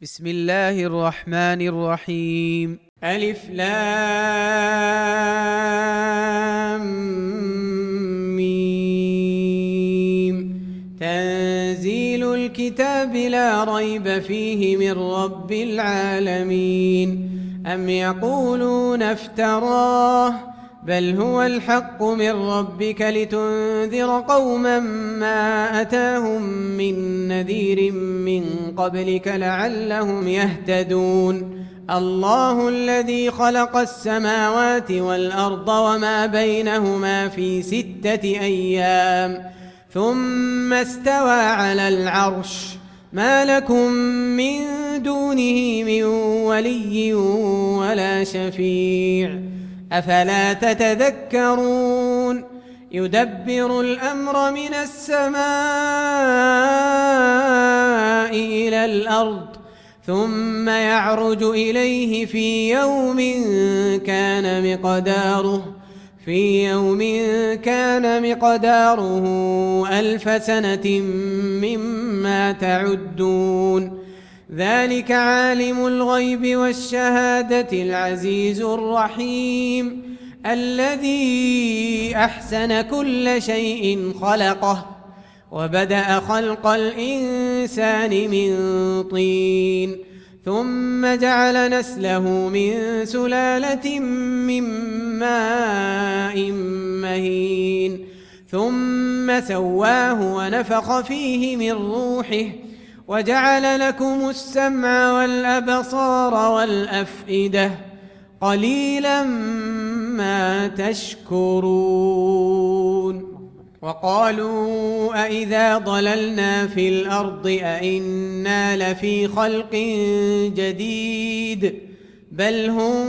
بسم الله الرحمن الرحيم. ألف لام ميم. تنزيل الكتاب لا ريب فيه من رب العالمين. أم يقولون افتراه بل هو الحق من ربك لتنذر قوما ما أتاهم من نذير من قبلك لعلهم يهتدون. الله الذي خلق السماوات والأرض وما بينهما في 6 أيام ثم استوى على العرش ما لكم من دونه من ولي ولا شفيع أفلا تتذكرون. يدبر الأمر من السماء إلى الأرض ثم يعرج إليه في يوم كان مقداره 1000 سنة مما تعدون. ذلك عالم الغيب والشهادة العزيز الرحيم الذي أحسن كل شيء خلقه وبدأ خلق الإنسان من طين ثم جعل نسله من سلالة من ماء مهين ثم سواه ونفخ فيه من روحه وجعل لكم السمع والأبصار والأفئدة قليلا ما تشكرون. وقالوا أئذا ضللنا في الأرض أئنا لفي خلق جديد بل هم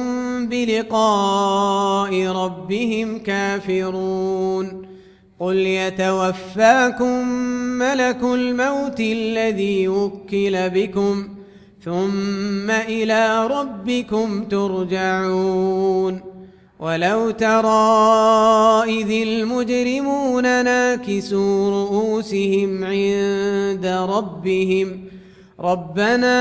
بلقاء ربهم كافرون. قل يتوفاكم ملك الموت الذي وكل بكم ثم إلى ربكم ترجعون. ولو ترى إذ المجرمون ناكسوا رؤوسهم عند ربهم ربنا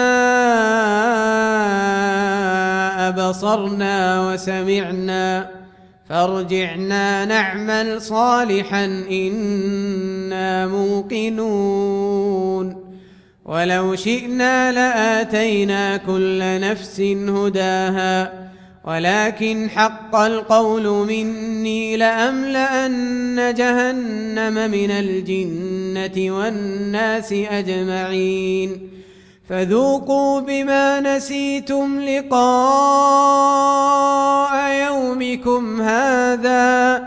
أبصرنا وسمعنا فارجعنا نعمل صالحا إنا موقنون. ولو شئنا لآتينا كل نفس هداها ولكن حق القول مني لأملأن جهنم من الجنة والناس أجمعين. فذوقوا بما نسيتم لقاء يومكم هذا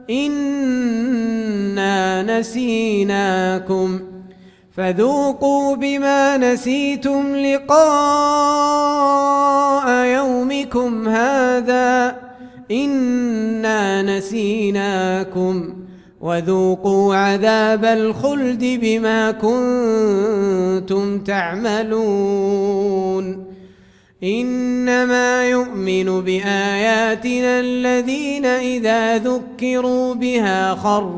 إنا نسيناكم فذوقوا بما نسيتم لقاء يومكم هذا إنا نسيناكم وذوقوا عذاب الخلد بما كنتم تعملون. إنما يؤمن بآياتنا الذين إذا ذكروا بها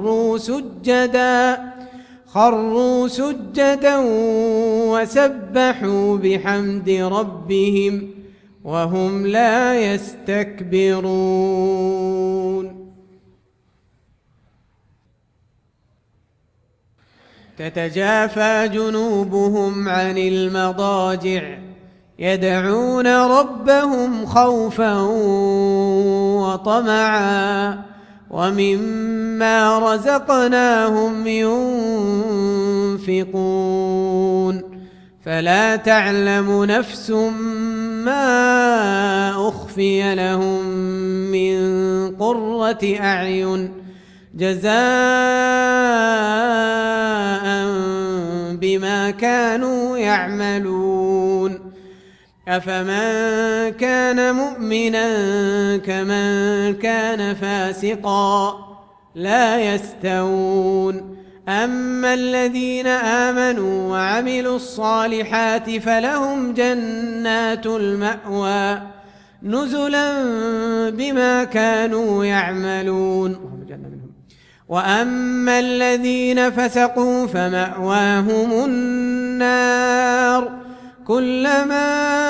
خروا سجدا وسبحوا بحمد ربهم وهم لا يستكبرون. تتجافى جنوبهم عن المضاجع يدعون ربهم خوفا وطمعا ومما رزقناهم ينفقون. فلا تعلم نفس ما أخفي لهم من قرة أعين جزاء بما كانوا يعملون. أفمن كان مؤمنا كمن كان فاسقا لا يستوون. أما الذين آمنوا وعملوا الصالحات فلهم جنات المأوى نزلا بما كانوا يعملون. وأما الذين فسقوا فمأواهم النار كلما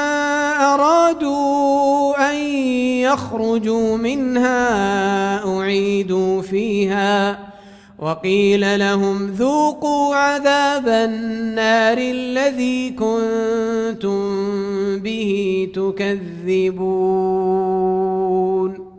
أرادوا أن يخرجوا منها أعيدوا فيها وقيل لهم ذوقوا عذاب النار الذي كنتم به تكذبون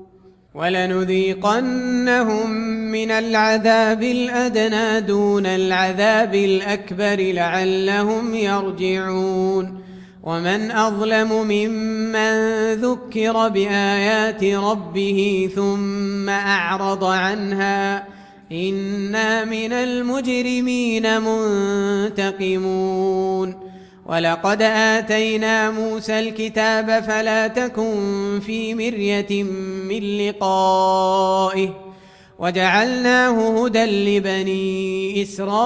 ولنذيقنهم من العذاب الأدنى دون العذاب الأكبر لعلهم يرجعون ومن أظلم ممن ذكر بآيات ربه ثم أعرض عنها إنا من المجرمين منتقمون ولقد آتينا موسى الكتاب فلا تكن في مرية من لقائه وجعلناه هدى لبني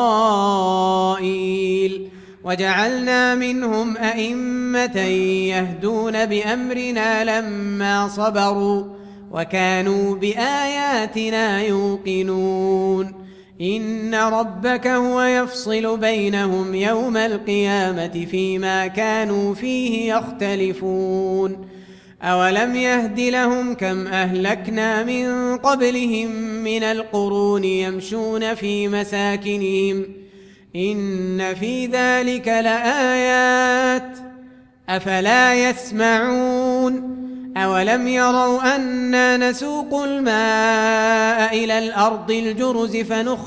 إسرائيل وجعلنا منهم أئمة يهدون بأمرنا لما صبروا وكانوا بآياتنا يوقنون إن ربك هو يفصل بينهم يوم القيامة فيما كانوا فيه يختلفون أولم يهد لهم كم أهلكنا من قبلهم من القرون يمشون في مساكنهم إن في ذلك لآيات أفلا يسمعون أولم يروا أنا نسوق الماء إلى الأرض الجرز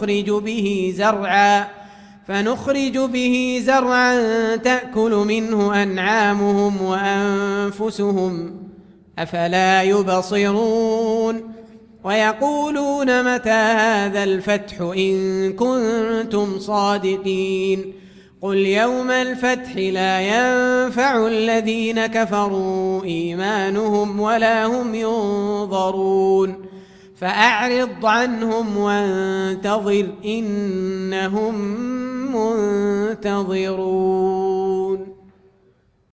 فنخرج به زرعا تأكل منه أنعامهم وأنفسهم أفلا يبصرون ويقولون متى هذا الفتح إن كنتم صادقين قل يوم الفتح لا ينفع الذين كفروا إيمانهم ولا هم ينظرون فأعرض عنهم وانتظر إنهم منتظرون